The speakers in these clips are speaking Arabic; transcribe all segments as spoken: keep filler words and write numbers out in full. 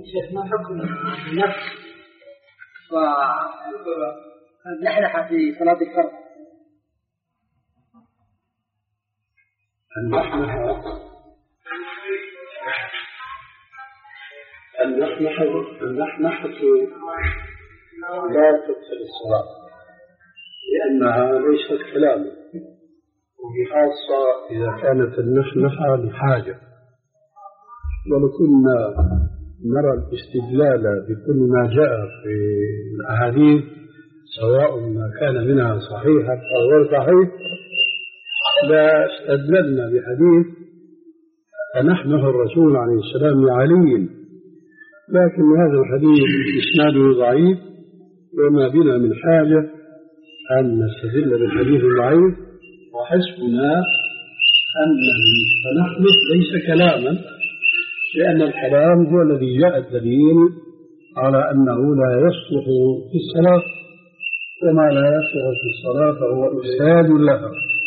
شيخ ما حكم النفس واللحلحة في صلاة الفرض؟ اللحلحة اللحلحة اللحلحة لا تبطل الصلاة لأنها ليست كلاما، وبخاصة إذا كانت اللحلحة لحاجة. ولكنا نرى الاستدلال بكل ما جاء في الأحاديث سواء ما كان منها صحيحا أو غير صحيح، لا استدللنا بحديث فنحمه الرسول عليه السلام لعلي، لكن هذا الحديث إسناده ضعيف، وما بنا من حاجة أن نستدل بالحديث الضعيف، وحسبنا أن فنحمه ليس كلاما، لأن الكلام هو الذي جاء الدليل على أنه لا يصلح في الصلاة، وما لا يصلح في الصلاة فهو إفساد لها.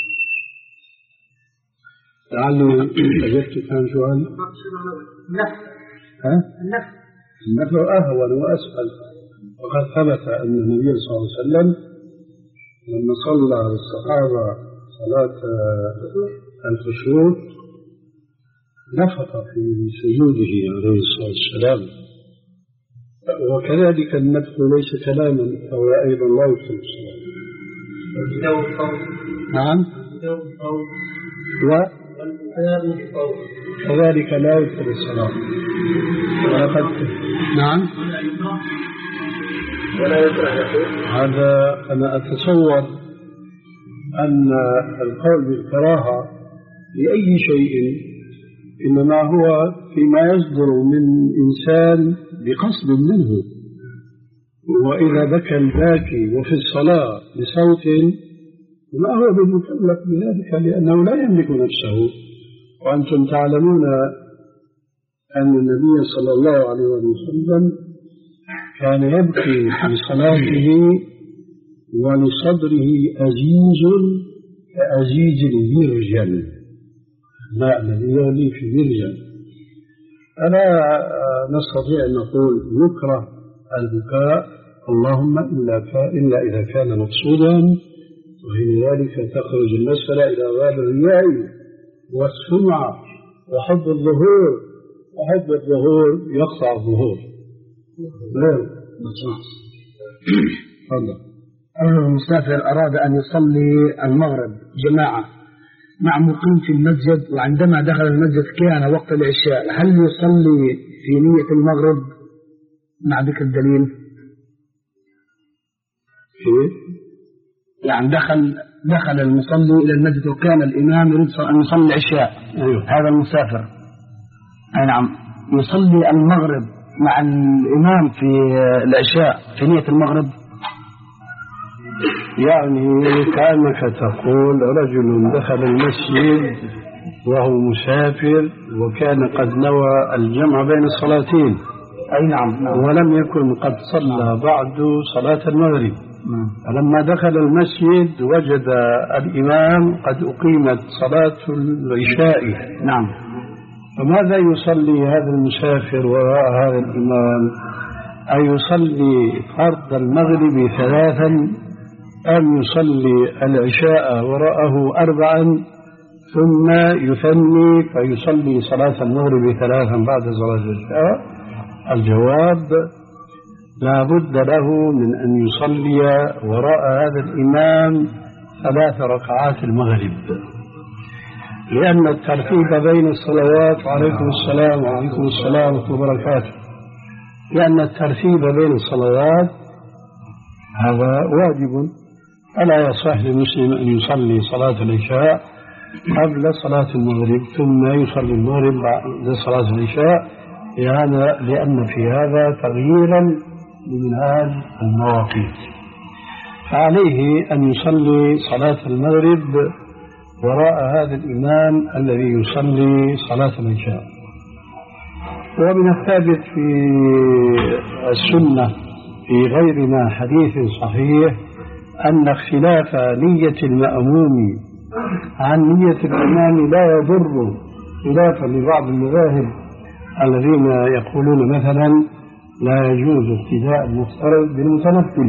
لعلي أجبت كان سؤال النفس النفس النفس أهون وأسهل، وقد ثبت أن النبي صلى الله عليه وسلم لما صلى بالصحابة صلاة الكسوف نفخ في سجوده عليه الصلاة والسلام، وكذلك النفخ ليس كلاما فهو أيضا لا يدخل الصلاة. نعم، وكذلك لا يدخل الصلاة. ولقد نعم هذا أنا أتصور أن القول بالكراهة لأي شيء إنما هو فيما يصدر من إنسان بقصد منه، وإذا بكى الباكي وفي الصلاة بصوت ما هو بمكلف بذلك لأنه لا يملك نفسه. وأنتم تعلمون أن النبي صلى الله عليه وسلم كان يبكي في صلاته ولصدره أزيز كأزيز المرجل، الماء الذي يغلي في المرجل. ألا نستطيع أن نقول يكره البكاء اللهم إلا, إلا إذا كان مقصودا، وحين ذلك تخرج المسألة إلى باب الرياء والسمعة وحب الظهور، وحب الظهور يقطع الظهور. لا المسافر أراد أن يصلي المغرب جماعة مع مقيم في المسجد، وعندما دخل المسجد كان وقت العشاء، هل يصلي في نية المغرب مع ذكر الدليل؟ يعني دخل دخل المصلي إلى المسجد وكان الإمام يريد أن يصلي العشاء. أيوه. هذا المسافر أي نعم يصلي المغرب مع الإمام في العشاء في نية المغرب. يعني كأنك تقول رجل دخل المسجد وهو مسافر وكان قد نوى الجمع بين الصلاتين، أي نعم, نعم. ولم يكن قد صلى بعد صلاة المغرب. فلما دخل المسجد وجد الإمام قد أقيمت صلاة العشاء. نعم. فماذا يصلي هذا المسافر وراء هذا الإمام؟ أن يصلي فرض المغرب ثلاثا أم يصلي العشاء وراءه أربعا ثم يثني فيصلي صلاة المغرب ثلاثا بعد صلاة العشاء؟ الجواب لا بد له من أن يصلي وراء هذا الإمام ثلاث ركعات المغرب، لأن الترتيب بين الصلوات عليكم السلام وعليكم السلام ورحمة الله وبركاته لأن الترتيب بين الصلوات هذا واجب، فلا يصح للمسلم أن يصلي صلاة العشاء قبل صلاة المغرب ثم يصلي المغرب بعد صلاة العشاء، لأن في هذا تغييرا لمنهاج المواقيت. فعليه أن يصلي صلاة المغرب وراء هذا الإمام الذي يصلي صلاة العشاء. ومن الثابت في السنة في غيرنا حديث صحيح أن اختلاف نية المأموم عن نية الإمام لا يضر، خلافا لبعض المذاهب الذين يقولون مثلا لا يجوز ابتداء المفترض بالمتنفل.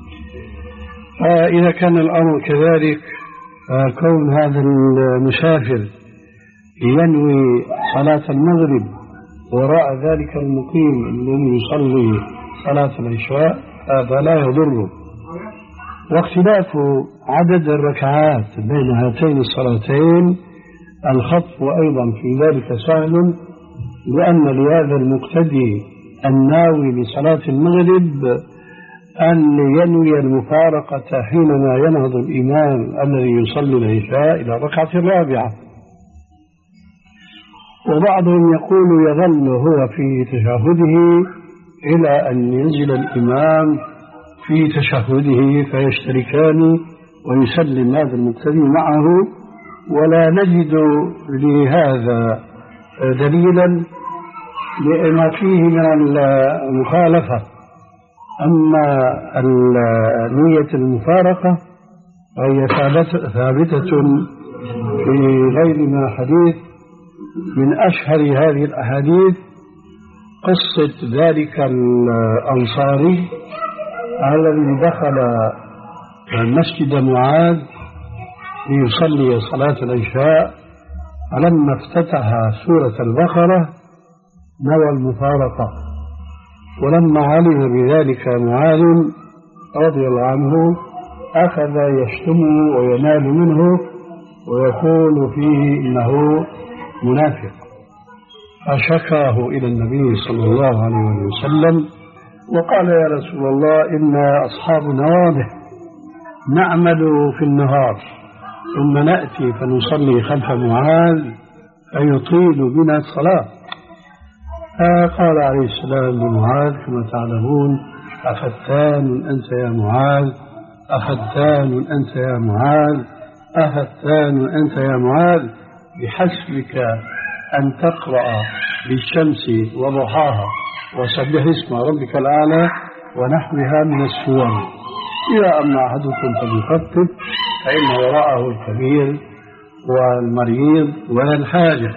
فإذا كان الأمر كذلك فكون هذا المسافر ينوي صلاة المغرب وراء ذلك المقيم الذي يصلي صلاة العشاء هذا لا يضره. واختلاف عدد الركعات بين هاتين الصلاتين الخطف أيضا في ذلك سهل، لأن لهذا المقتدي الناوي لصلاة المغرب أن ينوي المفارقة حينما ينهض الإمام الذي يصلي العشاء إلى الركعة الرابعة. وبعضهم يقول يظل هو في تشهده إلى أن ينزل الإمام في تشهده فيشتركان ويسلم هذا المقتدي معه، ولا نجد لهذا دليلا لما فيه من المخالفة. أما نية المفارقة فهي ثابتة في غير ما حديث. من أشهر هذه الأحاديث قصة ذلك الأنصاري الذي دخل مسجد معاذ ليصلي صلاة العشاء، فلما افتتح سورة البقرة نوى المفارقة، ولما علم بذلك معاذ رضي الله عنه أخذ يشتمه وينال منه ويقول فيه إنه منافق، فشكاه إلى النبي صلى الله عليه وسلم وقال يا رسول الله إن أصحابنا واضح نعمل في النهار ثم نأتي فنصلي خلف معاذ فيطيل بنا الصلاة. فقال عليه السلام لمعاذ كما تعلمون أفتان أنت يا معاذ أفتان أنت يا معاذ أفتان أنت يا معاذ بحسبك أن تقرأ بالشمس وضحاها وسبح اسم ربك الأعلى ونحوها من السور، إذا أما أحدكم فليخفف فإن وراءه الكبير والمريض ولا الحاجة.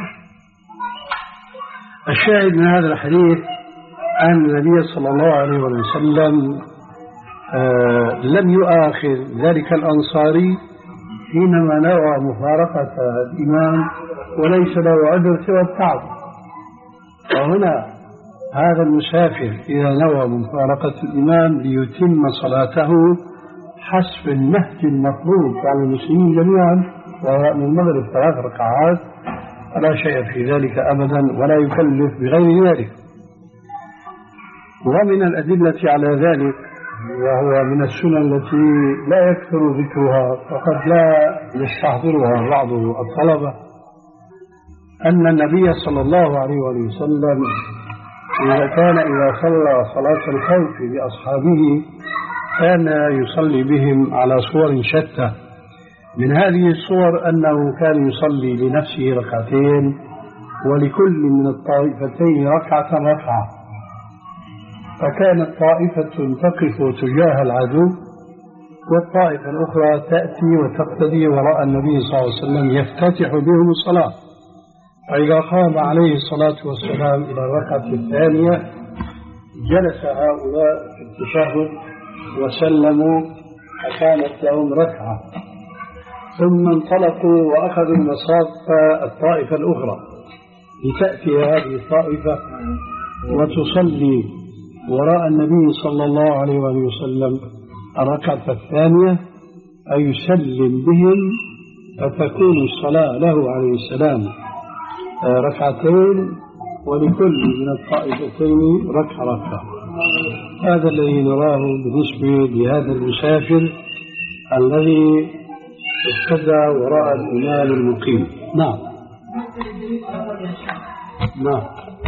الشاهد من هذا الحديث أن النبي صلى الله عليه وسلم آه لم يؤاخذ ذلك الأنصاري حينما نوى مفارقة الإمام وليس له عذر سوى التعب. وهنا هذا المسافر إذا نوى مفارقة الإمام ليتم صلاته حسب النهج المطلوب على المسلمين جميعا وهو من المغرب ثلاث ركعات فلا شيء في ذلك أبدا ولا يكلف بغير ذلك. ومن الأدلة على ذلك وهو من السنن التي لا يكثر ذكرها فقد لا يستحضرها بعض الطلبة أن النبي صلى الله عليه وسلم إذا كان إذا صلى صلاة الخوف بأصحابه كان يصلي بهم على صور شتى. من هذه الصور أنه كان يصلي لنفسه ركعتين ولكل من الطائفتين ركعة ركعة، فكانت طائفة تقف تجاه العدو والطائفة الأخرى تأتي وتقتدي وراء النبي صلى الله عليه وسلم يفتتح بهم الصلاة. فإذا قام عليه الصلاة والسلام إلى الركعة الثانية جلس هؤلاء في التشهد وسلموا فكانت لهم ركعة، ثم انطلقوا وأخذوا مصاف الطائفة الأخرى لتأتي هذه الطائفة وتصلي وراء النبي صلى الله عليه وسلم الركعة الثانية أي يسلم بهم فتكون الصلاة له عليه السلام ركعتين ولكل من الطائفتين ركعة ركعة. هذا الذي نراه بالنسبة لهذا المسافر الذي ابتدى وراء الإمام المقيم. نعم نعم.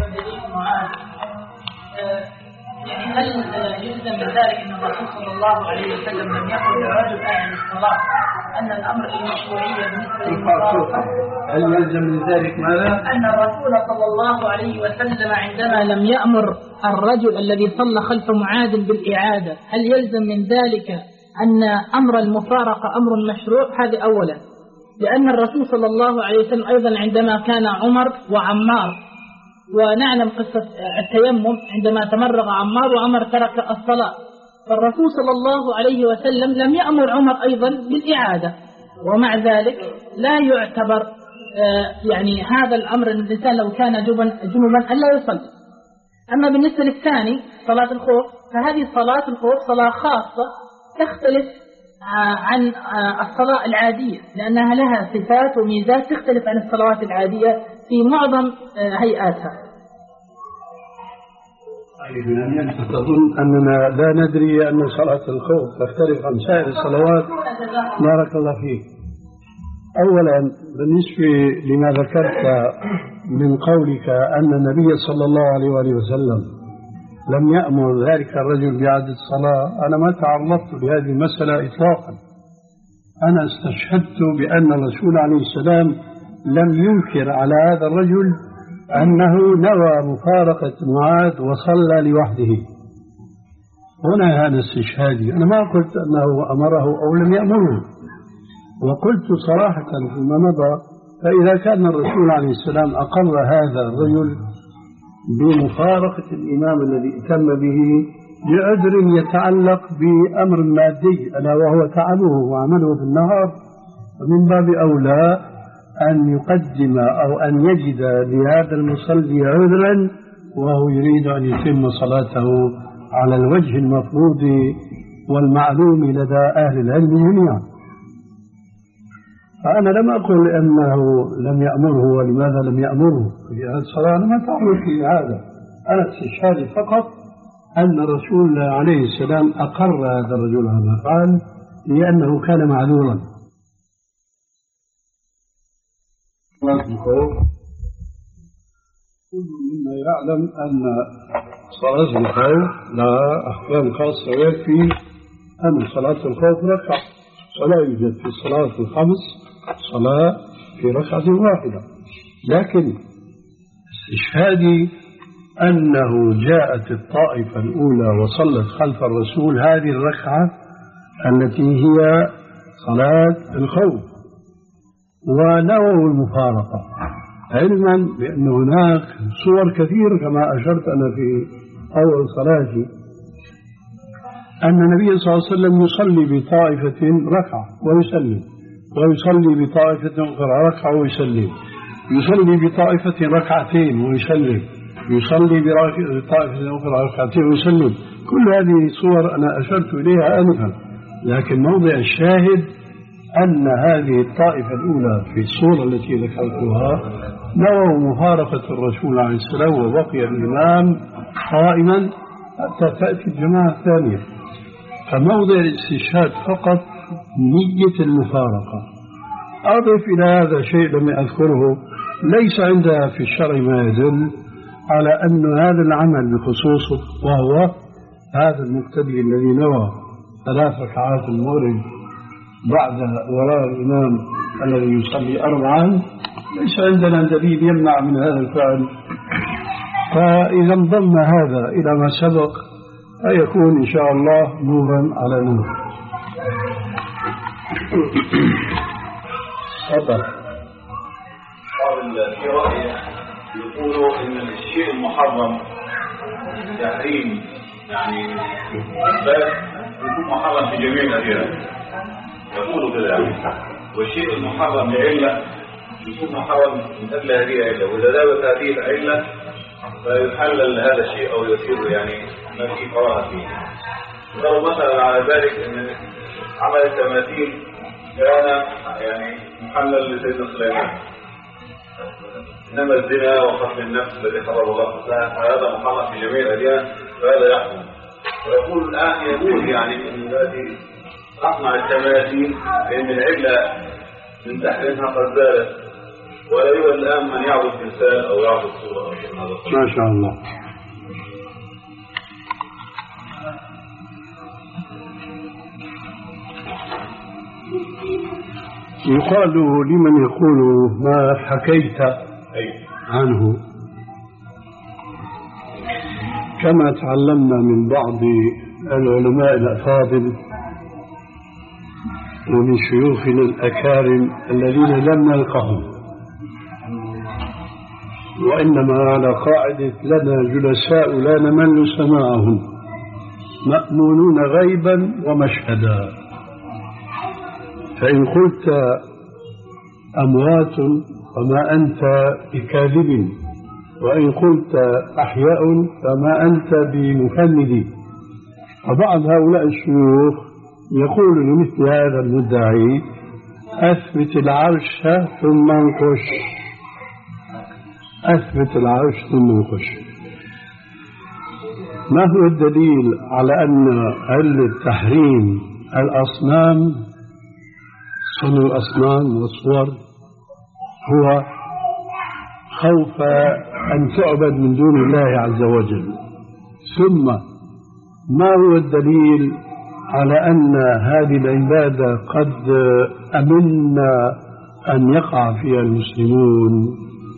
يعني هل يلزم من ذلك أن الرسول صلى الله عليه وسلم لم يقل لرجل أهل الصلاة أن الأمر المشروعية بالنسبة للمفارقة؟ هل يلزم من ذلك ماذا؟ أن الرسول صلى الله عليه وسلم عندما لم يأمر الرجل الذي صلى خلف معاذ بالإعادة هل يلزم من ذلك أن أمر المفارقة أمر مشروع؟ هذا أولا، لأن الرسول صلى الله عليه وسلم أيضا عندما كان عمر وعمار ونعلم قصة التيمم عندما تمرغ عمار وعمر ترك الصلاة، فالرسول صلى الله عليه وسلم لم يأمر عمر أيضا بالإعادة، ومع ذلك لا يعتبر يعني هذا الأمر أن الإنسان لو كان جنبا ألا يصلي. أما بالنسبة للثاني صلاة الخوف، فهذه صلاة الخوف صلاة خاصة تختلف عن الصلاة العادية، لأنها لها صفات وميزات تختلف عن الصلوات العادية في معظم هيئاتها. تظن أننا لا ندري أن صلاة الخوف تختلف عن سائر الصلوات؟ بارك الله فيك. أولا بالنسبة لما ذكرت من قولك أن النبي صلى الله عليه وآله وسلم لم يأمر ذلك الرجل بإعادة الصلاة، أنا ما تعرضت بهذه المسألة إطلاقا. أنا استشهدت بأن الرسول عليه السلام لم ينكر على هذا الرجل أنه نوى مفارقة معاذ وصلى لوحده. هنا هذا استشهادي، أنا ما قلت أنه أمره أو لم يأمره، وقلت صراحة فيما مضى فإذا كان الرسول عليه السلام أقر هذا الرجل بمفارقة الإمام الذي اتم به لعذر يتعلق بأمر مادي ألا وهو تعبه وعمله في النهار، فمن باب أولى أن يقدم أو أن يجد لهذا المصلي عذرا وهو يريد أن يتم صلاته على الوجه المفروض والمعلوم لدى أهل العلم جميعا. فأنا لم أقل أنه لم يأمره ولماذا لم يأمره في هذه الصلاة، أنا ما تعرف في هذا، أنا استشهادي فقط أن الرسول عليه السلام أقر هذا الرجل هذا قال لأنه كان معذورا. كل منا يعلم أن صلاة الخوف لها أحكام خاصة، ويكفي أن صلاة الخوف ركعة، ولا يوجد في الصلاة الخمس صلاة في ركعة واحدة. لكن استشهادي أنه جاءت الطائفة الأولى وصلت خلف الرسول هذه الركعة التي هي صلاة الخوف ونووا المفارقة، علما بأن هناك صور كثيرة كما أشرت أنا في أول صلاتي أن النبي صلى الله عليه وسلم يصلي بطائفة ركعة ويسلم، ويصلي بطائفة أخرى ركعة ويسلم، يصلي بطائفة ركعتين ويسلم، يصلي بطائفة أخرى ركعتين ويسلم. كل هذه صور أنا أشرت إليها آنفا، لكن موضع الشاهد أن هذه الطائفة الأولى في الصورة التي ذكرتها نووا مفارقة الرسول عليه السلام وبقي الإمام قائما حتى تأتي الجماعة الثانية. فموضع الاستشهاد فقط نية المفارقة. أضف إلى هذا شيء لم أذكره، ليس عندها في الشرع ما يدل على أن هذا العمل بخصوصه، وهو هذا المقتدي الذي نوى ثلاث ركعات المغرب بعد وراء الإمام الذي يصلي أربعا، ليس عندنا دليل يمنع من هذا الفعل. فإذا انضم هذا إلى ما سبق فيكون إن شاء الله نورا على نور. تفضل. قال في رأيه يقولوا إن الشيء المحرم تحريم يعني بس يكون محرم في جميع الأديان، يقولوا كذا يعني، والشيء المحرم لعلة يكون محرم من أجل هذه العلة، وإذا ذابت هذه العلة فيحلل هذا الشيء أو يصير يعني ما فيه كراهة فيه. ضرب مثلا على ذلك أن عمل التماثيل كان يعني محلل لسيدنا سليمان، إنما الزنا وقتل النفس الذي حرم الله فهذا محرم في جميع الأديان، فهذا يحكم. ويقول الآن يقول يعني أن هذه أصنع التماثيل لأن العلة من تحريمها قد زالت، ولا يوجد الآن من يعبد تمثال أو يعبد صورة. ما شاء الله. يقال لمن يقول ما حكيت عنه كما تعلمنا من بعض العلماء الأفاضل ومن شيوخنا الأكارم الذين لم نلقهم، وإنما على قاعدة لنا جلساء لا نمل سماعهم مأمونون غيبا ومشهدا. فإن قلت أموات فما أنت بكاذب، وإن قلت أحياء فما أنت بمفند. وبعض هؤلاء الشيوخ يقول لمثل هذا المدعي أثبت العرش ثم انقش، أثبت العرش ثم انقش. ما هو الدليل على أن علة تحريم الأصنام صنع الأصنام والصور هو خوف أن تعبد من دون الله عز وجل؟ ثم ما هو الدليل على أن هذه العبادة قد أمنا أن يقع فيها المسلمون؟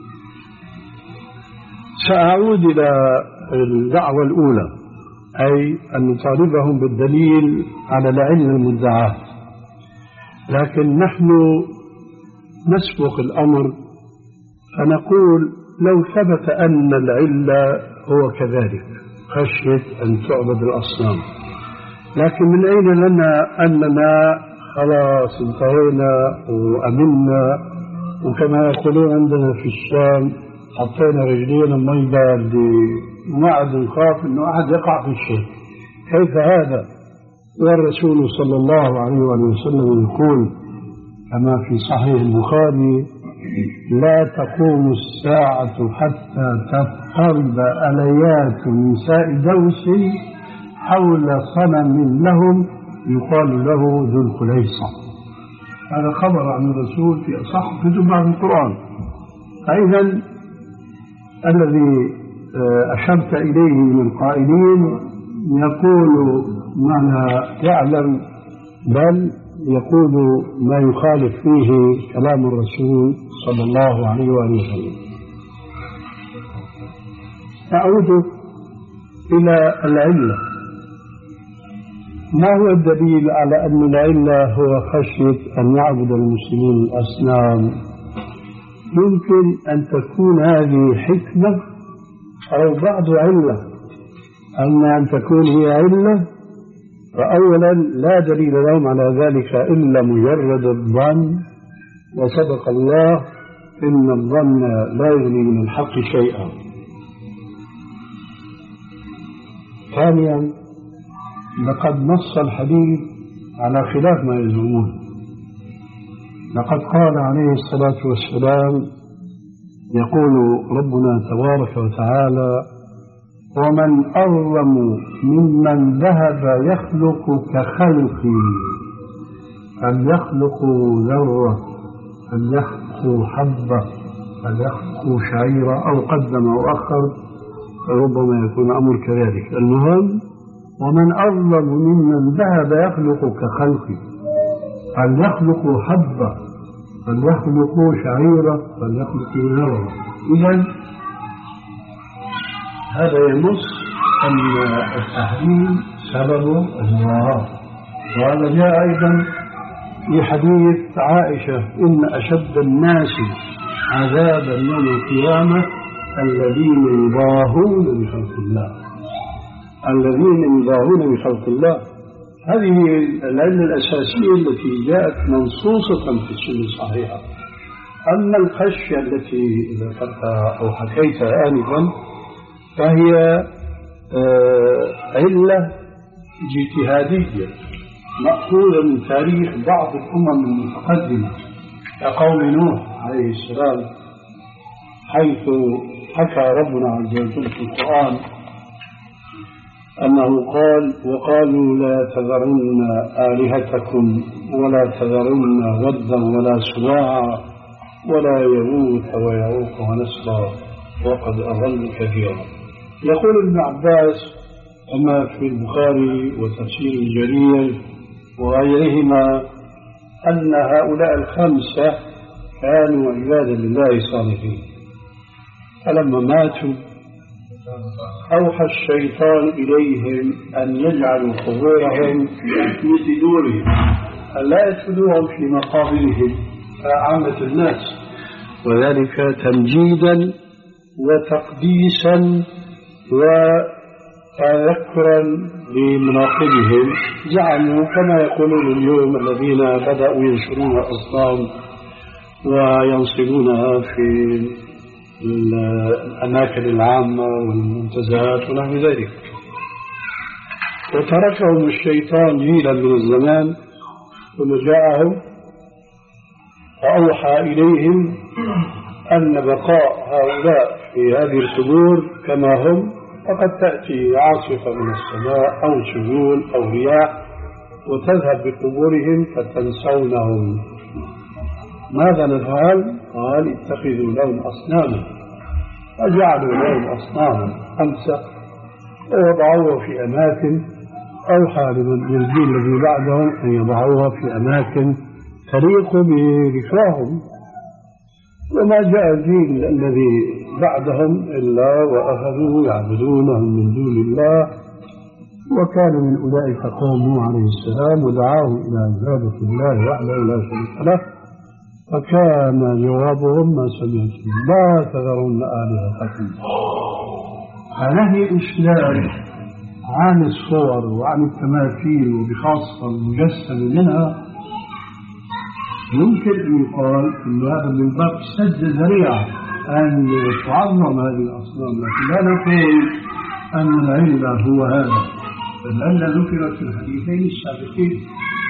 سأعود إلى الدعوة الأولى، أي أن نطالبهم بالدليل على العلة المدعاة، لكن نحن نسبق الأمر فنقول لو ثبت أن العلة هو كذلك خشية أن تعبد الأصنام، لكن من أين لنا أننا خلاص انتهينا وأمنا، وكما يقولون عندنا في الشام حطينا رجلينا مي باردة وما عاد نخاف أنه أحد يقع في الشرك؟ كيف هذا؟ والرسول صلى الله عليه وسلم يقول كما في صحيح البخاري: لا تقوم الساعة حتى تضطرب أليات نساء دوس حول صنم لهم يقال له ذو الخليصة. هذا خبر عن الرسول في أصح كتب في القرآن. أيضا الذي أشرت إليه من القائلين يقول ما لا يعلم، بل يقول ما يخالف فيه كلام الرسول صلى الله عليه وسلم. نعود إلى العلة. ما هو الدليل على أن العلة هو خشية أن يعبد المسلمين الأصنام؟ يمكن أن تكون هذه حكمة أو بعض علة. أما أن تكون هي علة فأولا لا دليل لهم على ذلك إلا مجرد الظن، وصدق الله إن الظن لا يغني من الحق شيئا. ثانيا لقد نص الحديث على خلاف ما يزعمون. لقد قال عليه الصلاة والسلام يقول ربنا تبارك وتعالى: ومن أظلم ممن ذهب يخلق كخلقي، فليخلق ذرة، فليخلق حبة، فليخلق شعيرة، أو قدم أو أخر، فربما يكون أمر كذلك. المهم ومن أظلم ممن ذهب يخلق كخلقي، فليخلق حبة، فليخلق شعيرة، فليخلق ذرة. إذن هذا ينص أن التحريم سبب المراء. وهذا جاء أيضا في حديث عائشة: إن أشد الناس عذابا يوم القيامة الذين يضاهون بخلق الله، الذين يضاهون بخلق الله. هذه العلة الأساسية التي جاءت منصوصة في السنة الصحيحة. أما الخشية التي ذكرتها أو حكيتها آنفا فهي علة اجتهادية مأخوذة من تاريخ بعض الأمم المتقدمة كقوم نوح عليه السلام، حيث حكى ربنا عز وجل في القرآن أنه قال: وقالوا لا تذرن آلهتكم ولا تذرن ودا ولا سواعا ولا يغوث ويعوق ونسرا وقد أضلوا كثيرا. يقول ابن عباس كما في البخاري وتفسير الجرير وغيرهما أن هؤلاء الخمسة كانوا عبادا لله صالحين، فلما ماتوا أوحى الشيطان إليهم أن يجعلوا قبورهم في دورهم، أن لا يدفنوهم في مقابرهم كعامة الناس، وذلك تمجيدا وتقديسا وتذكرا بمناقبهم. زعموا كما يقولون اليوم الذين بدأوا ينشرون الأصنام وينصبونها في الأماكن العامة والمنتزهات ونحو ذلك. وتركهم الشيطان جيلا من الزمان ثم جاءهم وأوحى إليهم أن بقاء هؤلاء في هذه القبور كما هم فقد تأتي عاصفة من السماء أو سيول أو رياح وتذهب بقبورهم فتنسونهم. ماذا نفعل؟ قال اتخذوا لهم أصناما، فجعلوا لهم أصناما خمسة ووضعوها في أماكن. أوحى للجيل الذي بعدهم أن يضعوها في أماكن تليق بذكراهم. وما جاء الجيل الذي بعدهم إلا وأخذوا يعبدونهم من دون الله، وكان من أولئك قوم نوح عليه السلام ودعاهم إلى عبادة الله وحده لا شريك له، فكان جوابهم ما سمعتم لا تذرون آلهتكم. فنهي إشلال عن الصور وعن التماثيل وبخاصة المجسم منها يمكن أن يقال أن هذا من باب سد ذريعة أن تعظم هذه الأصنام، لكن لا نقول أن العلة هو هذا، العلة ذكرت في الحديثين السابقين.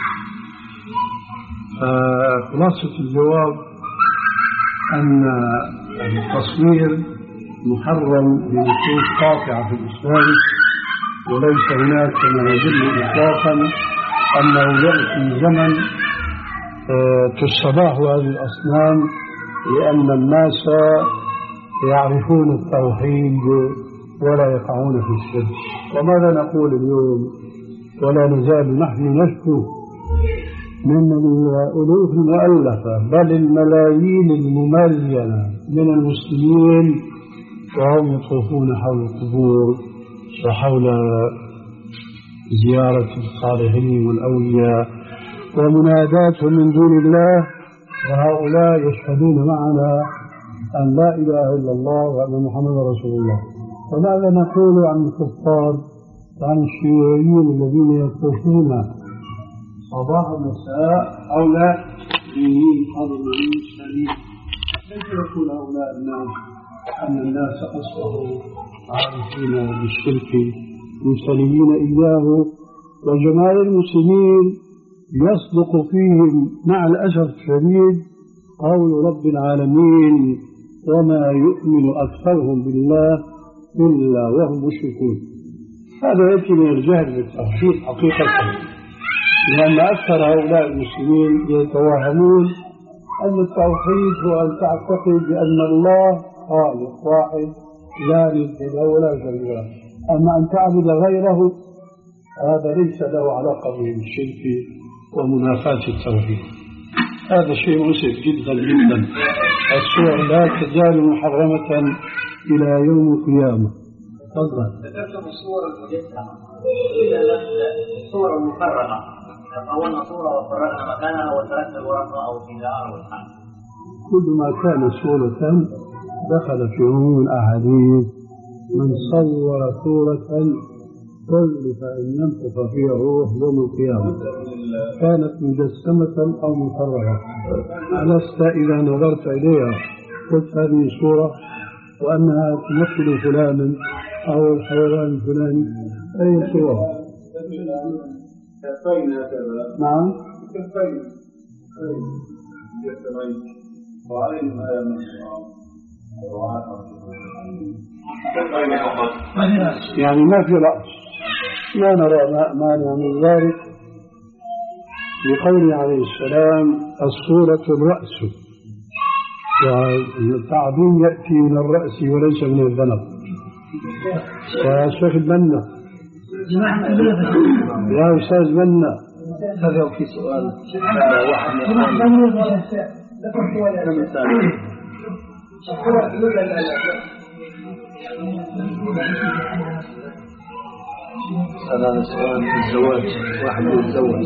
فخلاصة الجواب أن التصوير محرم بنصوص قاطعة في الإسلام، وليس هناك ما يدل إطلاقا أنه يأتي زمن تستباح هذه الأصنام لأن الناس يعرفون التوحيد ولا يقعون في الشرك. وماذا نقول اليوم؟ ولا نزال نحن نشكو من الألوف المؤلفة بل الملايين المملينة من المسلمين وهم يطوفون حول القبور وحول زيارة الصالحين والأولياء ومناداتهم من دون الله، وهؤلاء يشهدون معنا أن لا إله إلا الله وأن محمد رسول الله. وماذا نقول عن الكفار وعن الشيوعيين الذين يطوفون صباح المساء حول دينين حضرين سليم؟ كيف يقول هؤلاء الناس أن الناس أصبحوا عارفين بالشرك مسلمين إياه، وجماهير المسلمين يصدق فيهم مع الأسف الشديد قول رب العالمين وما يؤمن أكثرهم بالله إلا وهم مشركون. هذا يأتي من الجهل بالتوحيد حقيقة، لأن أكثر هؤلاء المسلمين يتوهمون أن التوحيد هو أن تعتقد بأن الله خالق واحد لا ند له ولا شريك له، أما أن تعبد غيره هذا ليس له علاقة بالشرك ومنافاة التوحيد. هذا شيء مؤسف جدا جدا. الصور لا تزال محرمة إلى يوم القيامة. تفضل. ذكرتم الصور المجسمة، إذا الصور المكرمة تطورنا صورة وفرقنا مكانها وتركنا الورقة أو الكتاب أو الحمد. كل ما كان صورة دخل في عموم الأحاديث. من صور صورة كلف أن ينفخ فيها الروح يوم القيامة كانت مجسمة أو مكررة. ألست إذا نظرت إليها قلت هذه صورة وأنها تمثل فلانا أو الحيوان الفلاني؟ أي صورة؟ كفين هكذا. نعم كفين كفين وعليهم آية من يعني ما في رأس. لا نرى مانع من ذلك لقوله عليه السلام الصورة الرأس، والتعظيم يأتي من الرأس وليس من الذنب. يا شيخ بنا يا أستاذ بنا هذا في سؤال واحد هذا سؤال في الزواج، واحد يتزوج.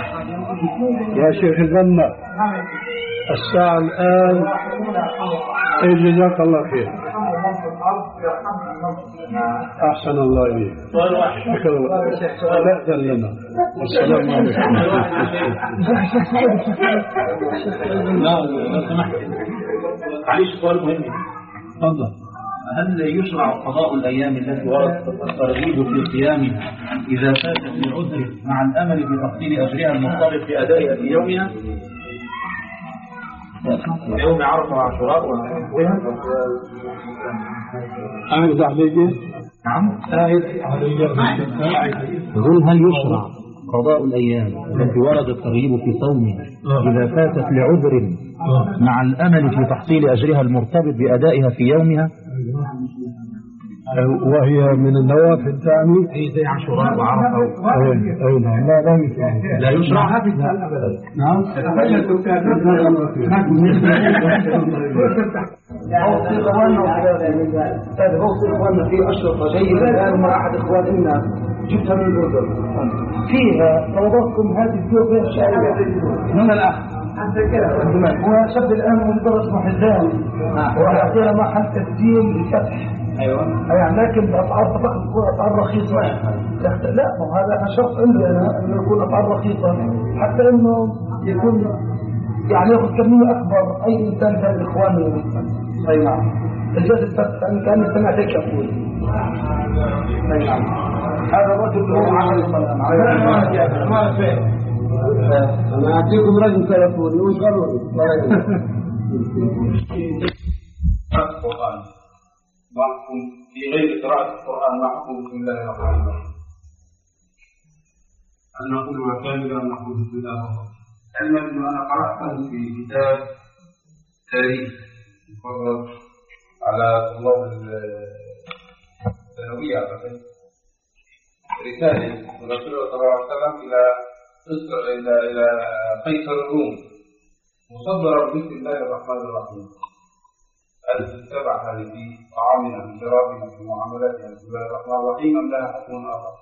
يا شيخ البنا الساعة الآن جزاك الله خير. أحسن الله إليك. شكرا لا أذن لنا. والسلام عليكم. لا لو سمحت معلش سؤال مهم. تفضل. هل يشرع قضاء الأيام التي وردت الترغيب في قيامها إذا فاتت لعذر مع الأمل في تحصيل أجرها المضطرب في أدائها في يومها؟ يوم عرفة وعاشوراء أعيد عليك. نعم. يقول هل يشرع قضاء الأيام التي ورد الترغيب في صومها إذا فاتت لعذر مع الأمل في تحصيل أجرها المرتبط بأدائها في يومها؟ وهي من النوافل تعني هي زي عاشوراء وعرفة. أي نعم. لا لا لا يشرع. نعم. أوصي إخواننا في أشرطة جيدة الآن مع أحد إخواننا جبتها من الأردن فيها توضعكم هذه الجوبة الشعرية من الأخ هو شاب الآن مدرس محزان وأعطينا مع حل تسجيل للفتح. أيوة. يعني لكن بأسعار فقط تكون أسعار رخيصة. لا هذا شرط عندي أنا إنه يكون أسعار رخيصة حتى إنه يكون يعني يأخذ كمية أكبر أي إنسان من الإخوان. أي نعم. الجهاز الفتح أنا كأني سمعت هيك يقول. أي نعم. هذا الرجل هو عشر ما فيه. أنا أعطيكم رجل تلفوني وش قالوا القرآن ما حكم في غير قراءة القرآن ما حكم بسم الله الرحمن الرحيم؟ أن نقول كاملا أن نقول بسم الله الرحمن الرحيم. علما أنه أنا قرأت في كتاب تاريخ مفرد على طلاب الثانوية أعتقد رسالة من رسول الله صلى الله عليه وسلم إلى إلى إلى قيصر الروم مصدرة بسم الله الرحمن الرحيم. هل تتبع هذه في طعامنا في شرابنا في معاملاتنا بسم الله الرحمن الرحيم أم لها حكم آخر؟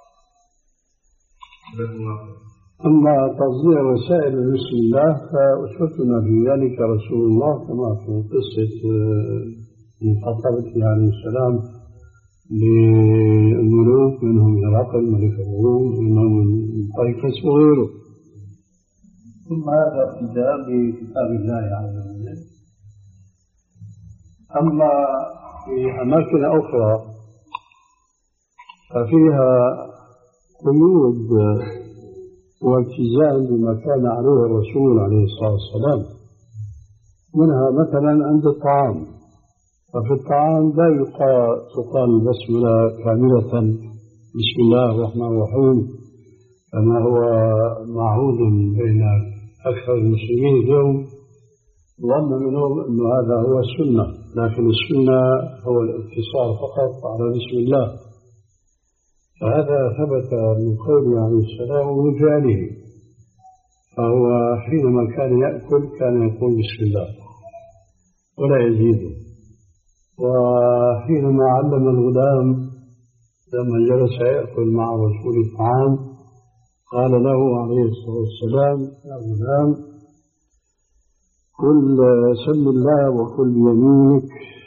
أما تصدير رسائل بسم الله فأسوتنا في ذلك رسول الله كما في قصة مخاطبته عليه السلام للملوك منهم هرقل ملك الروم منهم قيصر وغيره. ثم هذا ابتداء بكتاب الله عز وجل. أما في أماكن أخرى ففيها قيود والتزام بما كان عليه الرسول عليه الصلاة والسلام. منها مثلا عند الطعام، ففي الطعام لا تقال البسملة كاملة بسم الله الرحمن الرحيم كما هو معهود بين أكثر المسلمين اليوم، ظن منهم أن هذا هو السنة، لكن السنة هو الاقتصار فقط على بسم الله. فهذا ثبت من قوله عليه السلام ومن فعله، فهو حينما كان يأكل كان يقول بسم الله ولا يزيده. وحينما علم الغلام لما جلس يأكل مع رسول الطعام قال له عليه الصلاة والسلام يا غلام كل سم الله وكل بيمينك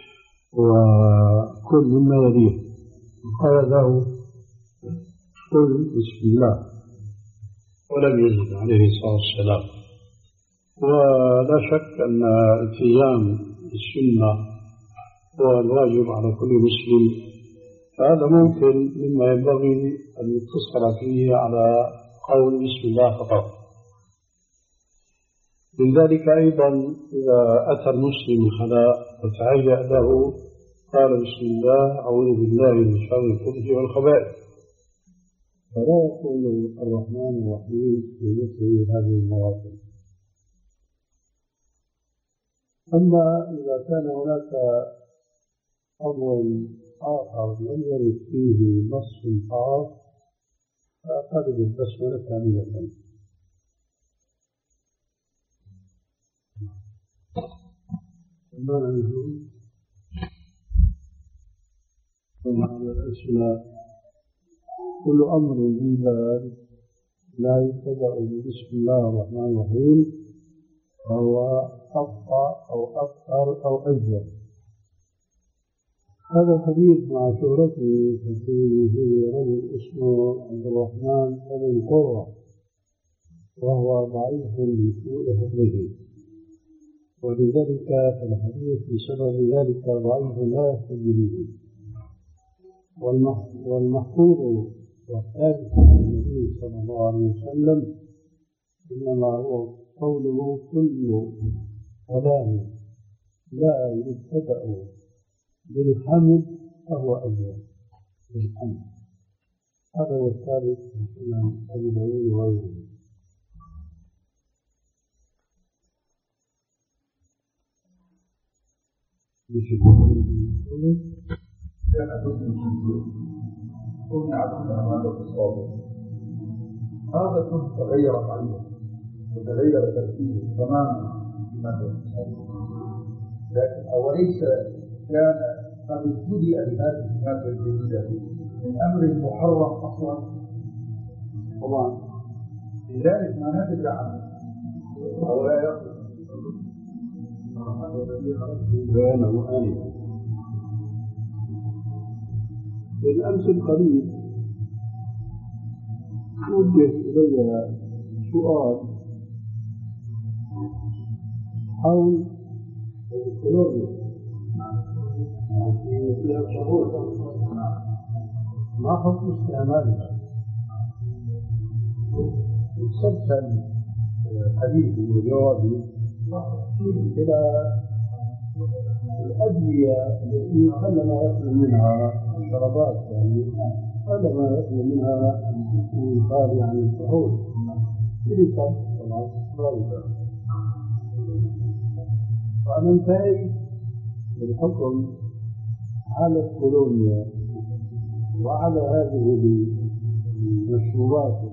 وكل مما يليه. قال له قل بسم الله ولم يزد عليه الصلاة والسلام. ولا شك أن التزام السنة هو الواجب على كل مسلم، فهذا ممكن مما ينبغي أن يقتصر فيه على قول بسم الله فقط. من ذلك أيضا إذا أتى المسلم الخلاء وتهيأ له قال بسم الله أعوذ بالله من شر الخبث والخبائث، فلا يقول الرحمن الرحيم في مثل هذه المواطن. أما إذا كان هناك أمر آخر لم يرد فيه نص خاص فأقرب البسملة كاملة. ومعنى الأسماء كل أمر ذي بال لا يتبع بسم الله الرحمن الرحيم فهو أبقى أو أكثر أو أجل. هذا الحديث مع شهرته فيه رجل اسمه عبد الرحمن بن قرة، وهو ضعيف لسوء حفظه، ولذلك الحديث بسبب ذلك ضعيف لا يحتج به. والمحفوظ والثابت عن النبي صلى الله عليه وسلم إنما هو قوله كل كلام لا يبتدأ بالحمد فهو أول بالحمد. هذا هو الثالث من سنن أبي داود وغيره. هذا كنت تغيرت عليه وتغير تركيبه تماما في ماذا لكن أوليس كان قد ابتدأ بهذه المادة الجديدة من أمر محرم أصلا؟ طبعا لذلك ما ندري عنه أو لا يقل بيانه آنفا. بالأمس القريب وجه إلي سؤال حول الكلوريا في الشهور، ما حكم استعمالها؟ مسلسل حديثي وجوابي إلى الأدوية التي قل ما يخلو منها الشربات، يعني قل ما يخلو منها الإنقاذ عن الكحول بلسان طبعا ضريبة. فننتهي بالحكم على الكولونيا وعلى هذه المشروبات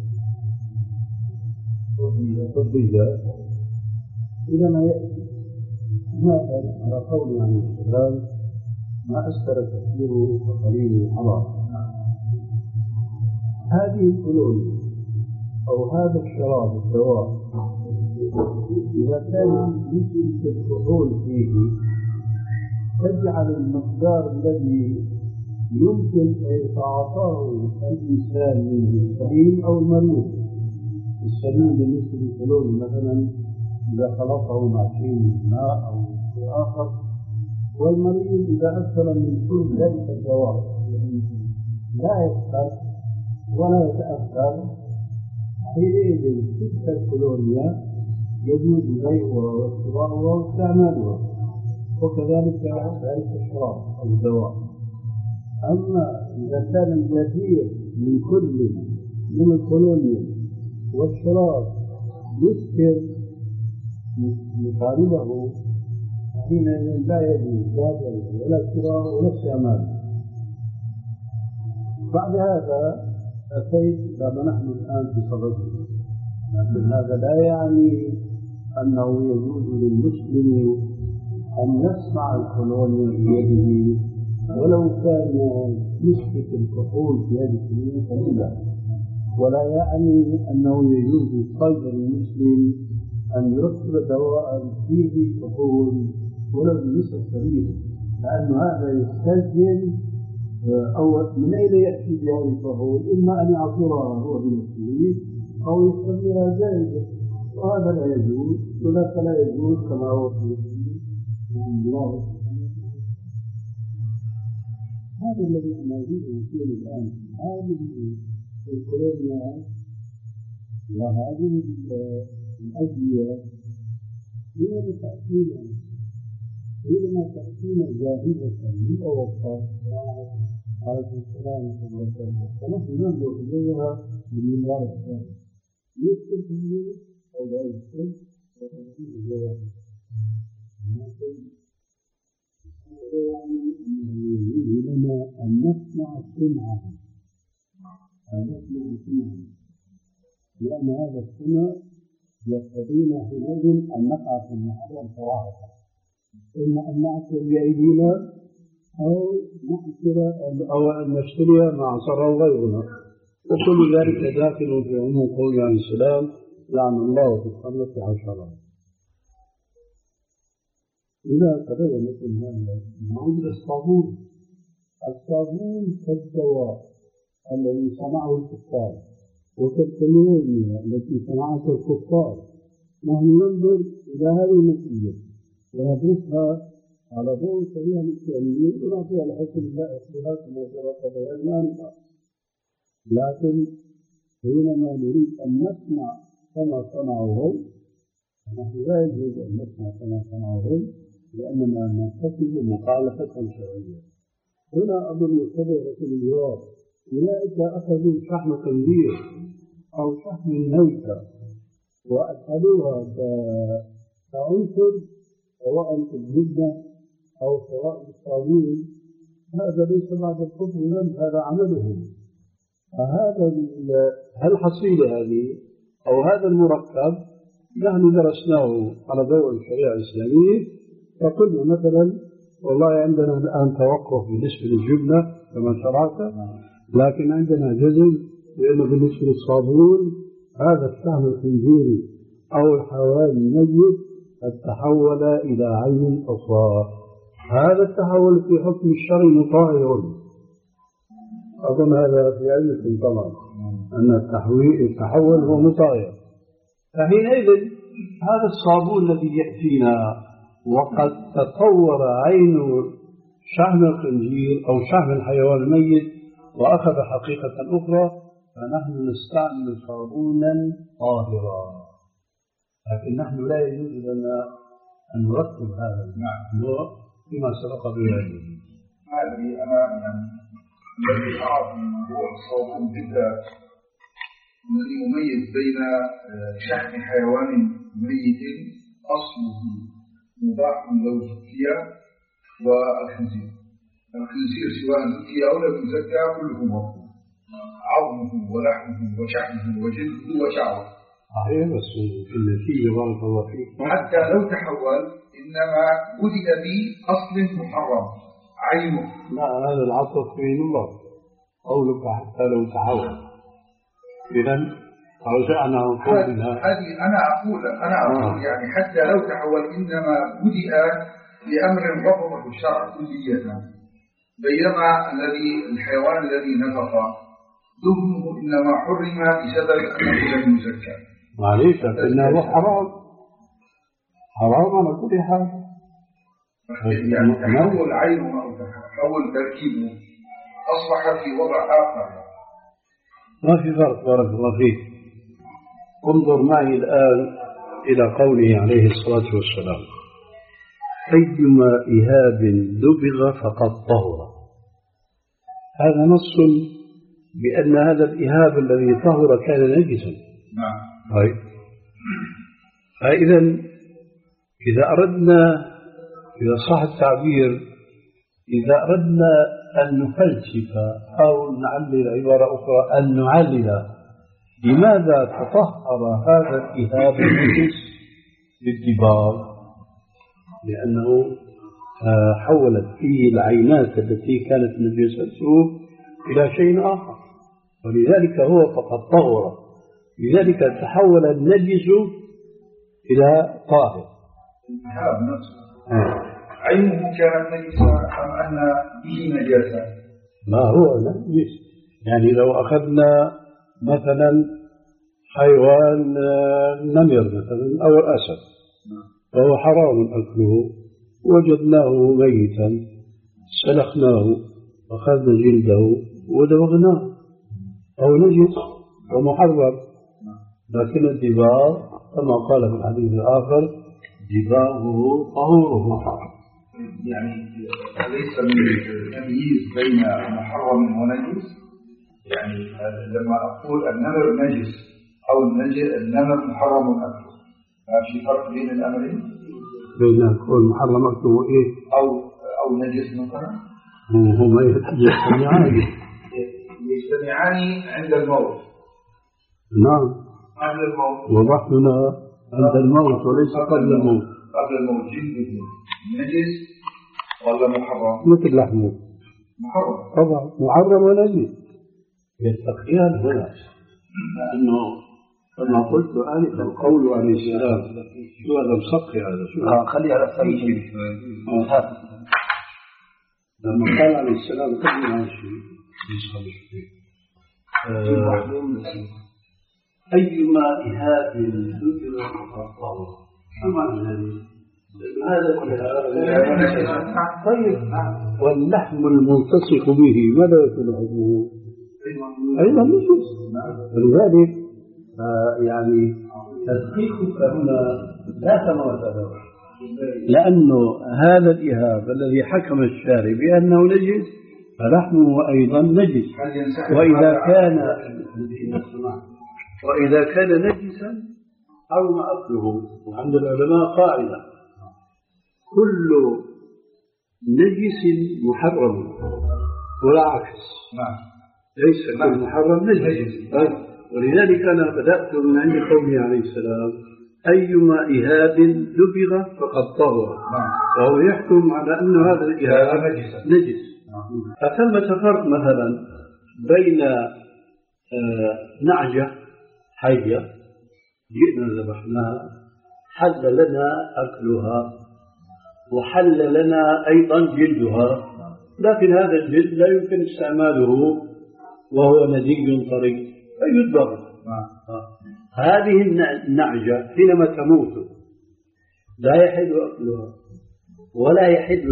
الطبية إلى ما يأتي مثلا على قول عن الشباب ما أسكر كثيره فقليل حرام. هذه الكولونيا أو هذا الشراب الدواء إذا كان نسبة الكحول فيه تجعل المقدار الذي يمكن أن يتعاطاه الإنسان منه السليم أو المريض. السليم بالنسبة للكحول مثلا إذا خلطه مع شيء من ماء أو شيء آخر، والمريض إذا أكثر من كل ذلك الدواء لا يسكر ولا يتأثر، حينئذ تلك الكولونيا يجوز بيعها واشتراؤها واستعمالها، وكذلك ذلك الشراب أو الدواء. أما إذا كان الكثير من كل من الكولونيا والشراب يسكر مقاربه، حينئذ لا يجوز لا بيع ولا شراء ولا استعمال. بعد هذا أتيت إلى ما نحن الآن في صدده، لكن هذا لا يعني أنه يجوز للمسلم أن يصنع الكولونيا بيده ولو كان نسبة الكحول في هذه الكولونيا قليلة، ولا يعني أنه يجوز للصيدلي المسلم أن يركب دواء فيه كحول ولو بنسبة قليلة، لأن هذا يستلزم أو من أين يأتي بهذه الكحول؟ إما أن يعصرها هو بنفسه أو يستعملها جائزة، وهذا لا يجوز، وذاك لا يجوز كما هو في الله. هذا الذي نريده فيه الآن، هذه الكولونيا وهذه الأدوية هي لتأثيرها حينما تأتينا جاهزة من أوقات عليه السلام وبركاته، فنحن ننظر إليها من منظار الثاني يكتب فيه أو لا يكتب وتأتيه الجواب. هذا يعني أنه يجوز لنا أن نصنع صنعة أن نصنع صنعة، لأن هذا الصنع يقتضينا حينئذ أن نقع في المحرم صراحة، إما أن نعصر بأيدينا أو نعصر أو أن نشتريها مع عصرها وغيرها، وكل ذلك داخل في عموم قول عليه السلام لعن الله في الخمرة عشرة. إذا تبين مثل هذا موجود الصابون. الصابون كالدواء الذي صنعه الكفار وكالكيمياء التي صنعتها الكفار. نحن ننظر إلى هذه النتيجة وندرسها على ضوء الشريعة الإسلامية ونعطيها الحكم الدائرة كما سبق بيانها. لكن حينما نريد أن نسمع كما صنعوه نحن لا يجوز أن نسمع كما صنعوه لأننا نرتكب مخالفة شرعية. هنا أظن يتبع رسول الله أولئك أخذوا شحم خنزير أو شحم ميتة وأدخلوها كعنصر سواء في الجبنة أو سواء في الصابون. هذا ليس بعد الكفر من هذا عملهم. فهذا هالحصيلة هذه أو هذا المركب نحن درسناه على ضوء الشريعة الإسلامية فقلنا مثلا والله عندنا الآن توقف بالنسبة للجبنة كما شرعت، لكن عندنا جزم لأنه بالنسبة للصابون هذا الشحم الخنزيري أو الحيوان الميت قد تحول إلى عين أخرى. هذا التحول في حكم الشرع مطاهر. أظن هذا في علمكم طبعا أن التحويل التحول هو مطاهر. فحينئذ هذا الصابون الذي يأتينا وقد تطور عين شحم الخنزير أو شحم الحيوان الميت وأخذ حقيقة أخرى فنحن نستعمل صابونا طاهرا. لكن نحن لا يجوز لنا أن نرتب هذا النوع فيما سبق بهذه. هذه أنا يعني الذي أعرف من موضوع الصابون بالذات الذي يميز بين شحم حيوان ميت أصله مباح لو زكي والخنزير. الخنزير سواء زكي أو لم يزكى كله مطلوب، عظمه ولحمه وشحمه وجلده وشعره. صحيح بس في النتيجة بارك الله فيك حتى لو تحول إنما بدأ بأصل محرم عينه. لا هذا العطف بين الله قولك حتى لو تحول. إذن رجعنا قولنا هذه أنا أقول أنا أقول آه. يعني حتى لو تحول إنما بدأ لأمر رفضه الشرع كلية، بينما الذي الحيوان الذي نفق دهنه إنما حرم بسبب أنه لم يزكى. معليش لكنه حرام حرام على كل حال. يعني تحول عينه أو تحول تركيبه أصبح في وضع آخر. ما في فرق بارك الله فيك. انظر معي الآن إلى قوله عليه الصلاة والسلام أيما إهاب دبغ فقد طهر. هذا نص بأن هذا الإهاب الذي طهر كان نجسا. نعم. طيب فإذا إذا أردنا إذا صح التعبير إذا أردنا أن نفلسف أو نعلل عبارة أخرى أن نعلل لماذا تطهر هذا الإهاب النجس بالدباغ؟ لأنه حولت فيه العينات التي كانت نجسته إلى شيء آخر ولذلك هو فقد طهر. لذلك تحول النجس إلى طاهر. الإهاب نفسه عينه كانت نجسة أم أن به نجاسة؟ ما هو نجس. يعني لو أخذنا مثلا حيوان نمر مثلا أو الأسد فهو حرام أكله وجدناه ميتا سلخناه أخذنا جلده ودبغناه أو نجس ومحرم. لكن الدباغ كما قال في الحديث الآخر دباغه طهوره. يعني ليس من التمييز بين محرم ونجس. يعني لما أقول النمر نجس أو النمر محرم أكله ما في فرق بين الأمرين؟ بين كل محرم أكله إيه؟ أو أو نجس مثلا؟ هما يجتمعان يجتمعان عند الموت. نعم قبل الموت وضحنا عند الموت وليس قبل الموت. قبل الموت جلده نجس ولا محرم؟ مثل لحمه محرم طبعا محرم ونجس. يستقيان هنا أنه كما قلت آنفا القول عن السلام شو هذا مسقي هذا شو آه خلي على السلام لما قال عليه السلام قبل عن شيء أيما إهاب ذكر فقط شو معنى هذا طيب واللحم الملتصق به ماذا يكون حكمه؟ أيضا نجس ولذلك يعني تدقيقك هنا لا ثمرة له لأنه هذا الإهاب الذي حكم الشارع بأنه نجس فلحمه أيضا نجس وإذا كان وإذا كان نجسا حرم أكله. وعند العلماء قاعدة كل نجس محرم ولا عكس ليس كل محرم نجس. ولذلك أنا بدأت من عند قوله عليه السلام أيما إهاب دبغ فقد طهر وهو يحكم على أن هذا الإهاب نجس. فثمة فرق مثلا بين نعجة حية جئنا ذبحناها حل لنا أكلها وحل لنا أيضا جلدها لكن هذا الجلد لا يمكن استعماله وهو نزيج طري فيذبح. هذه النعجة حينما تموت لا يحل أكلها ولا يحل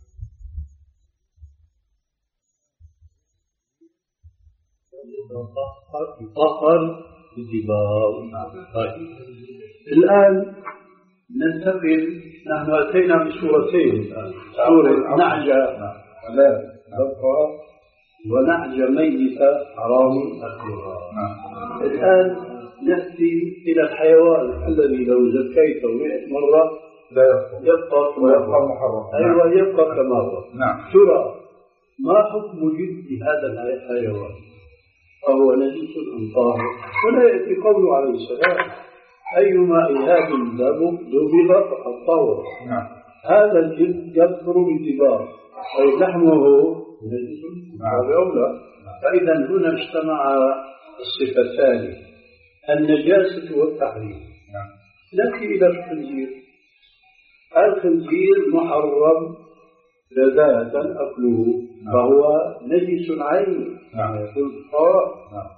يطهر بالدباغ. طيب الآن ننتقل نحن أتينا بسورتين الآن سورة نعجة لا تبقى ونعجة ميتة حرام أكلها. الآن نأتي إلى الحيوان الذي لو زكيته مئة مرة لا يبقى كما محرم. أيوة يبقى كما هو. ترى ما حكم جلد هذا الحيوان؟ فهو نجس أم طاهر؟ ولا يأتي قوله عليه السلام أيما إهاب دبغ فقد طهر. هذا الجلد يكثر بالدباغ أي لحمه نجس أو لا. فإذا هنا اجتمع الصفتان النجاسة والتحريم. نأتي إلى الخنزير. الخنزير محرم لذاة أكله فهو نجس عين يقول حرام.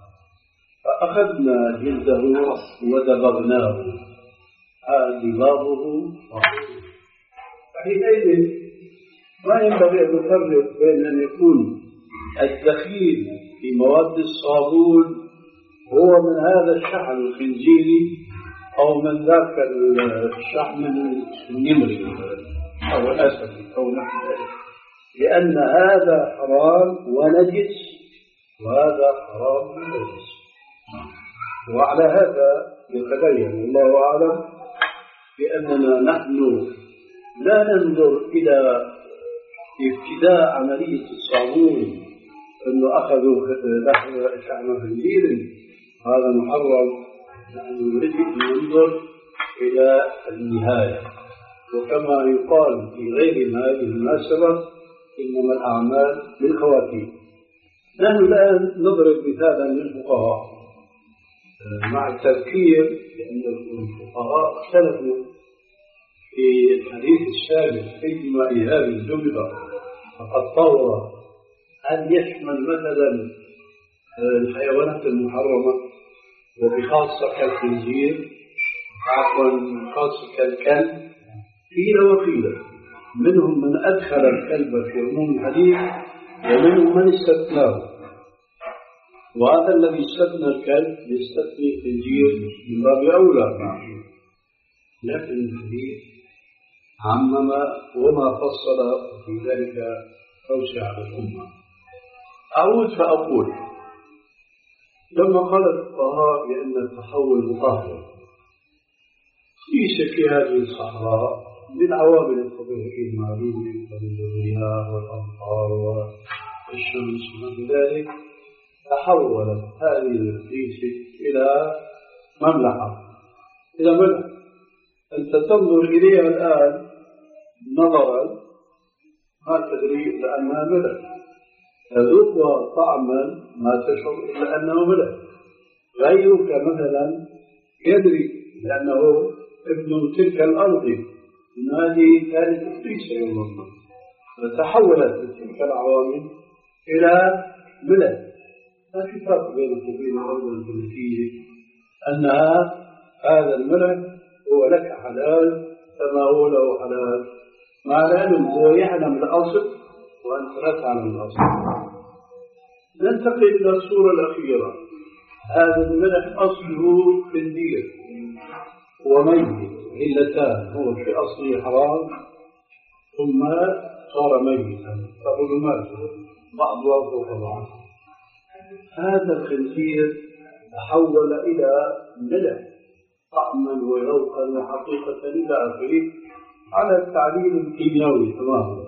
فأخذنا جلده ودبغناه دباغه حينئذ ما ينبغي أن نفرق بين أن يكون الدخيل في مواد الصابون هو من هذا الشحم الخنزيري أو من ذاك الشحم النمري أو الأسد أو نحو ذلك لأن هذا حرام ونجس وهذا حرام ونجس. وعلى هذا يتبين الله أعلم بأننا نحن لا ننظر إلى ابتداء عملية الصابون أنه أخذوا شحم خنزير هذا محرم. نحن نريد ننظر إلى النهاية وكما يقال في غير هذه المناسبة إنما الأعمال بالخواتيم. نحن الآن نضرب مثالا للفقهاء مع التذكير لأن الفقهاء اختلفوا في الحديث السابق أيما إهاب دبغ فقد طهر هل يشمل مثلا الحيوانات المحرمة وبخاصة كالخنزير عفوا خاصة كالكلب. قيل وقيل منهم من أدخل الكلب في عموم الحديث ومنهم من استثناه وهذا الذي استثنى الكلب يستثني الخنزير من باب أولى. لكن الحديث عمم وما فصل في ذلك أوسع على الأمة. أعود فأقول لما قال الفقهاء بأن التحول مطهر ليس في هذه الصحراء بالعوامل الطبيعية المعلومة مثل الرياح والأمطار والشمس ومن ذلك تحولت هذه الريسة إلى مملحة إلى ملح. أنت تنظر إليها الآن نظرا ما تدري إلا أنها ملح تذوقها طعما ما تشعر إلا أنه ملح. غيرك مثلا يدري لأنه ابن تلك الأرض، إن هذه كانت إبليس يوم الله، فتحولت تلك العوامل إلى ملل. ما في فرق بينك وبين الأرض الفلكية، أنها هذا الملل هو لك حلال كما هو له حلال، مع العلم هو يعلم الأصل وأنت لا تعلم الأصل. ننتقل إلى الصورة الأخيرة. هذا الملح أصله خنزير وميت، علتان، هو في أصله حرام ثم صار ميتا فظلماته بعض وضع طبعا. هذا الخنزير تحول إلى ملح طعما وذوقا وحقيقة إلى آخره على التعليل الكيميائي تماما.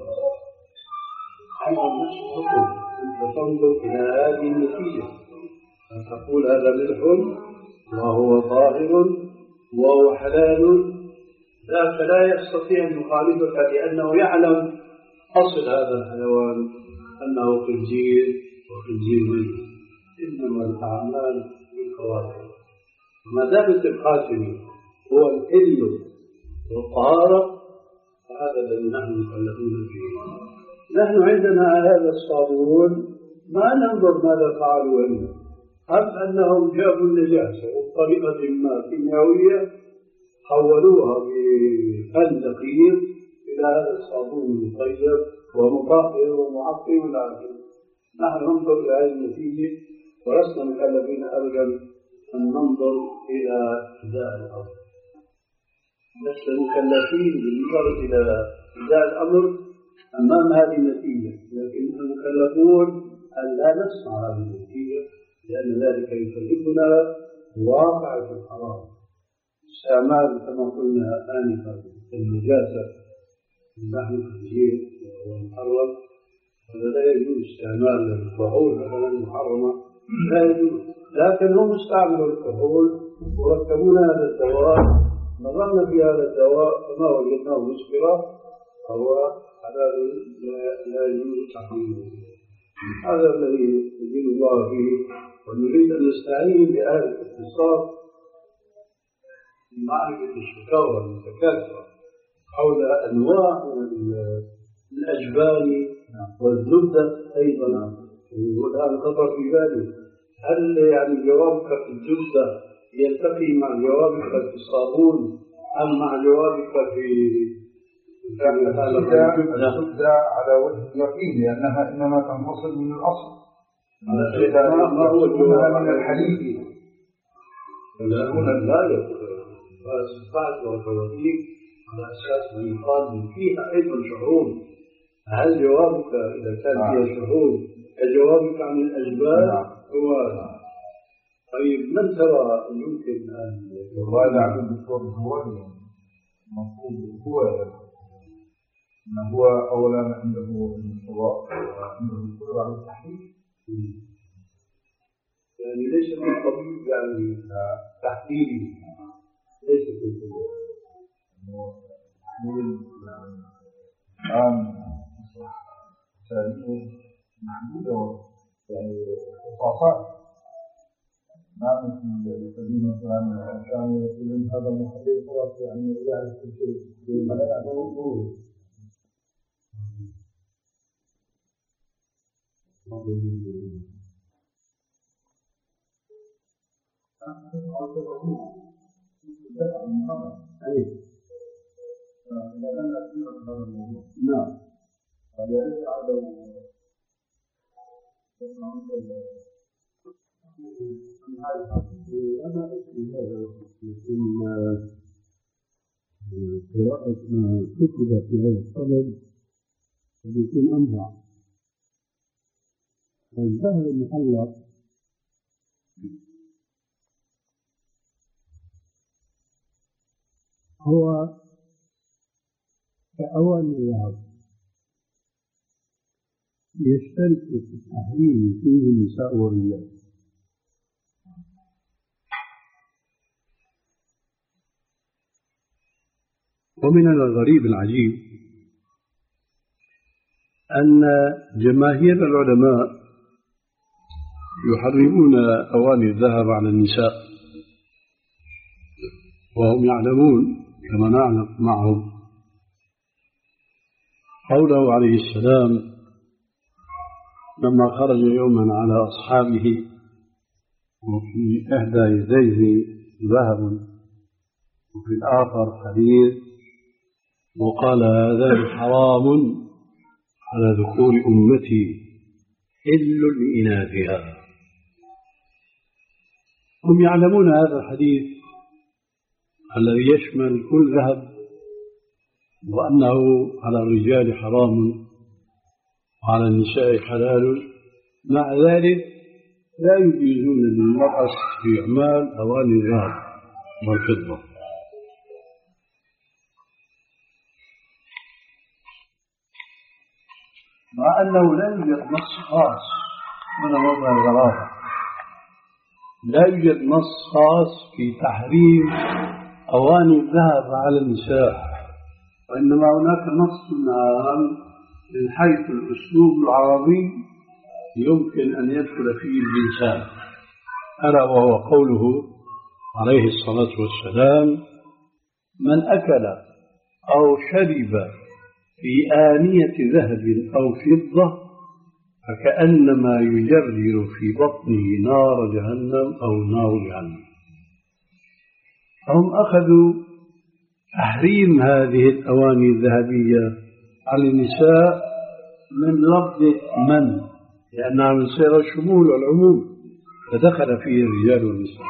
أيضا نفس الحكم، أنت تنظر إلى هذه النتيجة فتقول هذا ملح وهو طاهر وهو حلال، ذاك لا يستطيع أن يخالفك لأنه يعلم أصل هذا الحيوان أنه خنزير وخنزير ميت. إنما الأعمال بالخواتم. ما دامت الخاتم هو الحل والطهارة فهذا الذي نحن مكلفون فيه. نحن عندنا هذا الصابون ما ننظر ماذا فعلوا عنه، أم أنهم جابوا النجاسة بطريقة ما كيميائية حولوها بخل دقيق إلى هذا الصابون المطيب ومطهر ومعقم إلى آخره. نحن ننظر إلى هذه النتيجة ولسنا مكلفين أبدا أن ننظر إلى إزاء الأمر. لسنا مكلفين بالنظر إلى إزاء الأمر أمام هذه النتيجة، لكن نحن مكلفون أن لا نسمع هذه النتيجة لأن ذلك يكلفنا واقع الحرام. استعمال كما قلنا آنفا النجاسة نحن الخنزير والمحرم هذا لا يجوز، استعمال الكحول مثلا المحرمة لا يجوز، لكن هم استعملوا الكحول وركبون هذا الدواء. نظرنا في هذا الدواء فما وجدناه مسكرا فهو حلال لا يجوز تحريمه. هذا الذي يدين الله فيه، ونريد أن نستعين بأهل الاختصاص في معرفة الشكاوى المتكاثرة حول أنواع من الأجبان والزبدة أيضا. والآن خطر في بالي، هل يعني جوابك في الزبدة يلتقي مع جوابك في الصابون أم مع جوابك في الزبدة على وجه اليقين لأنها إنما تنفصل من الأصل. ما هو الجواب من الحليب لا لا يقول فاستطاعت وتوثيق على أساس أن يقال فيها أيضا شعور. هل جوابك إذا كان فيها شعور كجوابك عن الأجبال هو طيب من ترى يمكن أن وهذا عن الدكتور هو المفروض هو ما هو أولا عنده الانطلاق وعنده القدرة على التحليل. يعني ليس الطبيب يعني تحليلي، ليس الطبيب تحليل الآن ساليه محدودة يعني خصاصات ما مثل الذين مثلا كانوا يقولون هذا المحلل خلاص يعني يعرف كل شيء ما لا يعرفه. نعم. أنا أسمي هذا لكن قراءة ما كتب في هذا الطلب يكون أنفع. الزهر المحلق هو كأوان الرياض يشترك في التحريم فيه النساء والرجال. ومن الغريب العجيب أن جماهير العلماء يحرمون أواني الذهب على النساء وهم يعلمون كما نعلم معهم قوله عليه السلام لما خرج يوما على أصحابه وفي إحدى يديه ذهب وفي الآخر حديد وقال هذا حرام على ذكور أمتي حل لإناثها. هم يعلمون هذا الحديث الذي يشمل كل ذهب وأنه على الرجال حرام وعلى النساء حلال، مع ذلك لا يجيزون للمرأة استعمال أواني الذهب والفضة. مع أنه لا يوجد نص خاص من وضع الغرابة، لا يوجد نص خاص في تحريم أواني الذهب على النساء، وإنما هناك نص عام من حيث الأسلوب العربي يمكن أن يدخل فيه الجنسان، ألا وهو قوله عليه الصلاة والسلام من أكل أو شرب في آنية ذهب أو فضة فكأنما يجرجر في بطنه نار جهنم أو نار جهنم. هم أخذوا تحريم هذه الأواني الذهبية على النساء من لفظ من، لأنها من صيغ الشمول والعموم فدخل فيه الرجال والنساء.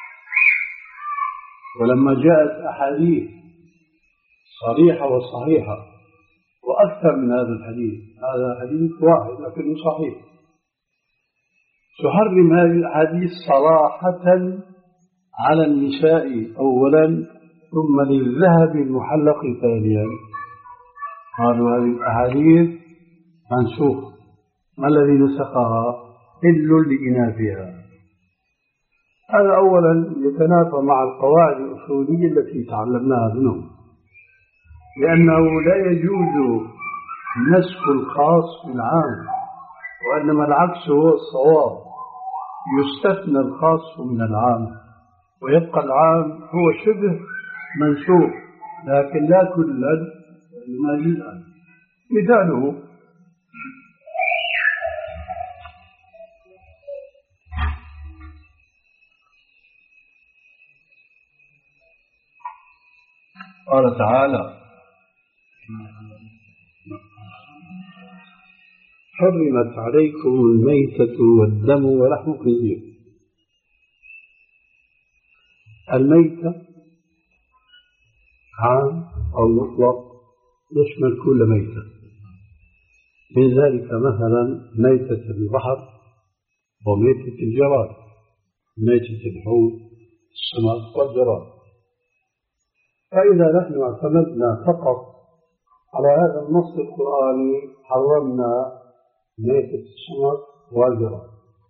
ولما جاءت أحاديث صريحة وصحيحة وأكثر من هذا الحديث، هذا حديث واحد لكنه صحيح، تحرم هذه الأحاديث صراحة على النساء أولا ثم للذهب المحلق ثانيا. قالوا هذه الأحاديث منسوخة، ما الذي نسخها؟ حل لإناثها. هذا أولا يتنافى مع القواعد الأصولية التي تعلمناها منهم، لأنه لا يجوز نسخ الخاص بالعام، وإنما العكس هو الصواب، يستثنى الخاص من العام ويبقى العام هو شبه منسوخ لكن لا كلا وإنما جزءا. مثاله قال تعالى حرمت عليكم الميتة والدم ولحم الخنزير. الميتة عام أو مطلق يشمل كل ميتة، من ذلك مثلا ميتة البحر وميتة الجراد، ميتة الحوت السمك والجراد. فإذا نحن اعتمدنا فقط على هذا النص القرآني حرمنا ميتة السمك والجراد.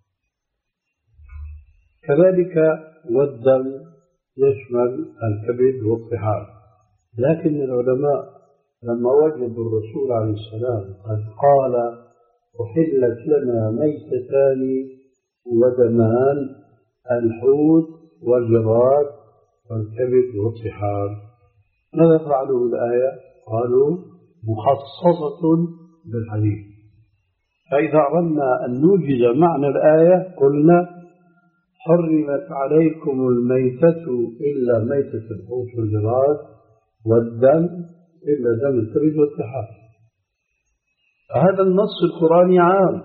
كذلك والدم يشمل الكبد والطحال، لكن العلماء لما وجدوا الرسول عليه السلام قد قال أحلت لنا ميتتان ودمان الحوت والجراد والكبد والطحال، ماذا فعلوا الآية؟ قالوا مخصصة بالحديث. فإذا أردنا أن نوجد معنى الآية قلنا حرمت عليكم الميتة إلا ميتة الحوت والجراد والدم إلا دم الكبد والطحال. هذا النص القرآني عام،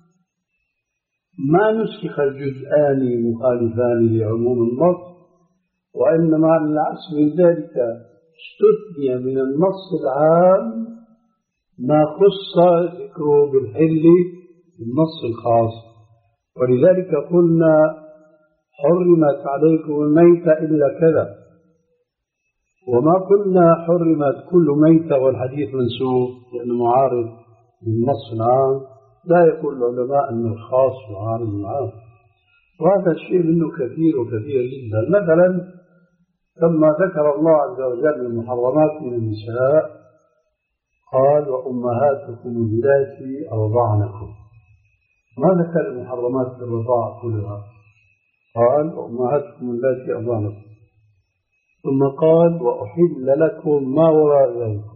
ما نسخ الجزءان مخالفان لعموم النص، وإنما على العكس من ذلك استثني من النص العام ما خص ذكره بالحل بالنص الخاص. ولذلك قلنا حرمت عليكم الميتة إلا كذا، وما قلنا حرمت كل ميتة والحديث منسوخ لأنه معارض للنص العام. لا يقول العلماء أن الخاص معارض العام، وهذا الشيء منه كثير وكثير جدا. مثلا لما ذكر الله عز وجل المحرمات من النساء قال وأمهاتكم اللاتي أرضعنكم، ما ذكر المحرمات في الرضاعة كلها، قال وأمهاتكم اللاتي أرضعنكم. ثم قال وأحل لكم ما وراء ذلك.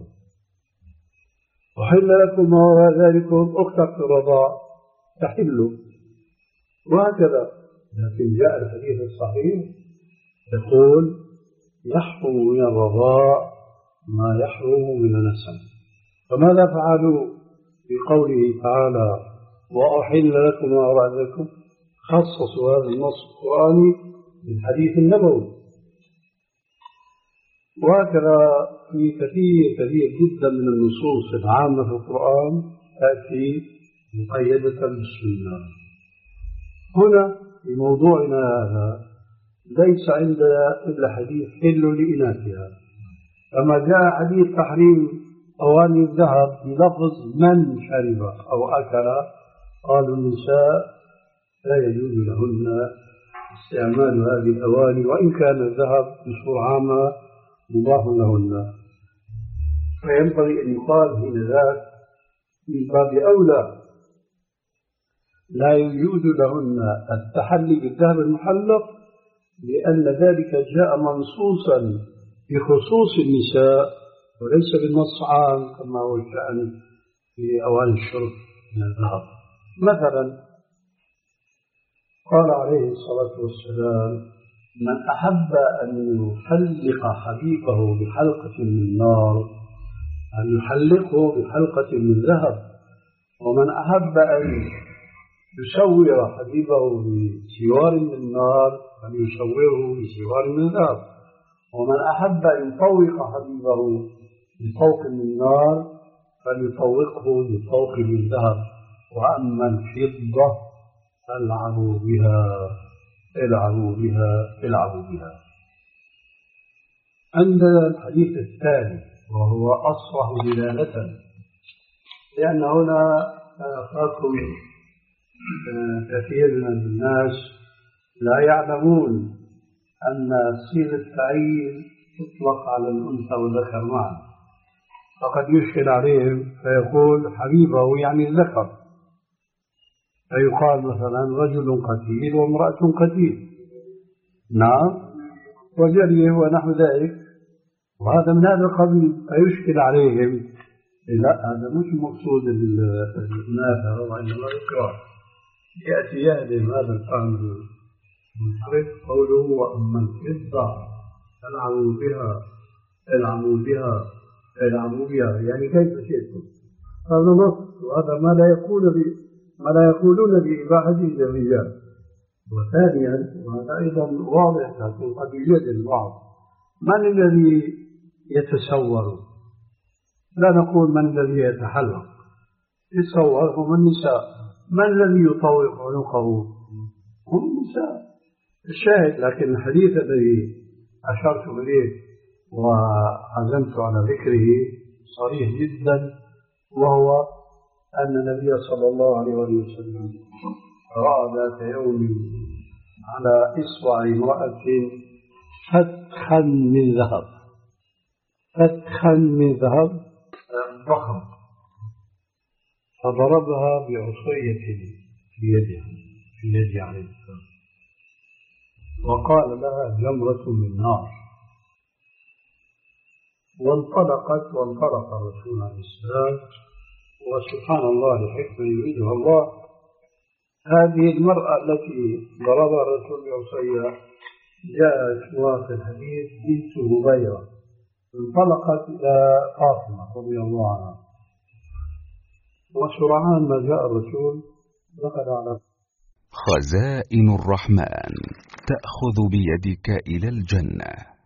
أحل لكم ما وراء ذلك أختك في الرضاع تحل وهكذا. لكن جاء الحديث الصحيح يقول يحرم من الرضاع ما يحرم من النسب. فماذا فعلوا في قوله تعالى وأحل لكم ما وراء ذلك؟ خصصوا هذا النص القرآني بالحديث النبوي. وهكذا في كثير كثير جدا من النصوص العامة في القرآن تأتي مقيدة بالسنة. هنا في موضوعنا هذا ليس عندنا إلا حديث حل لإناثها، كما جاء حديث تحريم أواني الذهب بلفظ من شرب أو أكل، قالوا النساء لا يجوز لهن استعمال هذه الأواني وإن كان الذهب بصورة عامة مضاف لهن. فينبغي أن يقال حين ذاك من باب أولى لا يجوز لهن التحلي بالذهب المحلق، لأن ذلك جاء منصوصا بخصوص النساء وليس بالنص عام كما هو الشأن في أواني الشرب من الذهب. مثلا قال عليه الصلاة والسلام من أحب أن يحلق حبيبه بحلقة من نار أن يحلقه بحلقة من ذهب، ومن أحب أن يسور حبيبه بسوار من نار أن يسوره بسوار من ذهب، ومن أحب أن يطوق حبيبه بطوق من نار فليطوقه بطوق من ذهب. وأما الفضة فالعبوا بها العبوا بها العبوا بها. عندنا الحديث الثاني وهو أصرح دلالة، لأن هنا أخاكم كثير من الناس لا يعلمون أن صيغة التعيين تطلق على الأنثى والذكر معا، فقد يشكل عليهم فيقول حبيبه يعني الذكر، فيقال مثلا رجل قتيل وامرأة قتيل، نعم، وجريه ونحو ذلك، وهذا من هذا القبيل، فيشكل عليهم لا هذا مش مقصود المنافع وإنما الإكراه. يأتي يهدم هذا الفهم المنحرف قوله وأما الفضة فالعبوا بها العبوا بها العبوا بها، يعني كيف شئتم. هذا نص، وهذا ما لا يقول به ما لا يقولون بإباحته للرجال. وثانيا وهذا أيضا واضح لكن قد يوجد البعض، من الذي يتسور؟ لا نقول من الذي يتحلق، يتصور هم النساء. من الذي يطوق عنقه؟ هم النساء. الشاهد لكن الحديث الذي أشرت إليه وعزمت على ذكره صريح جدا، وهو أن النبي صلى الله عليه وسلم رأى ذات يوم على إصبع امرأة فتخا من ذهب، فتخا من ذهب ضخم، فضربها بعصية في يدها في يد عليه السلام وقال لها جمرة من نار، وانطلقت وانطلق الرسول عليه السلام. وسبحان الله لحكمة يريدها الله، هذه المرأة التي ضربها الرسول بعصية جاءت في الحديث بنت هبيرة، انطلقت إلى فاطمة رضي الله عنها، وسرعان ما جاء الرسول دخل على خزائن الرحمن تأخذ بيدك إلى الجنة.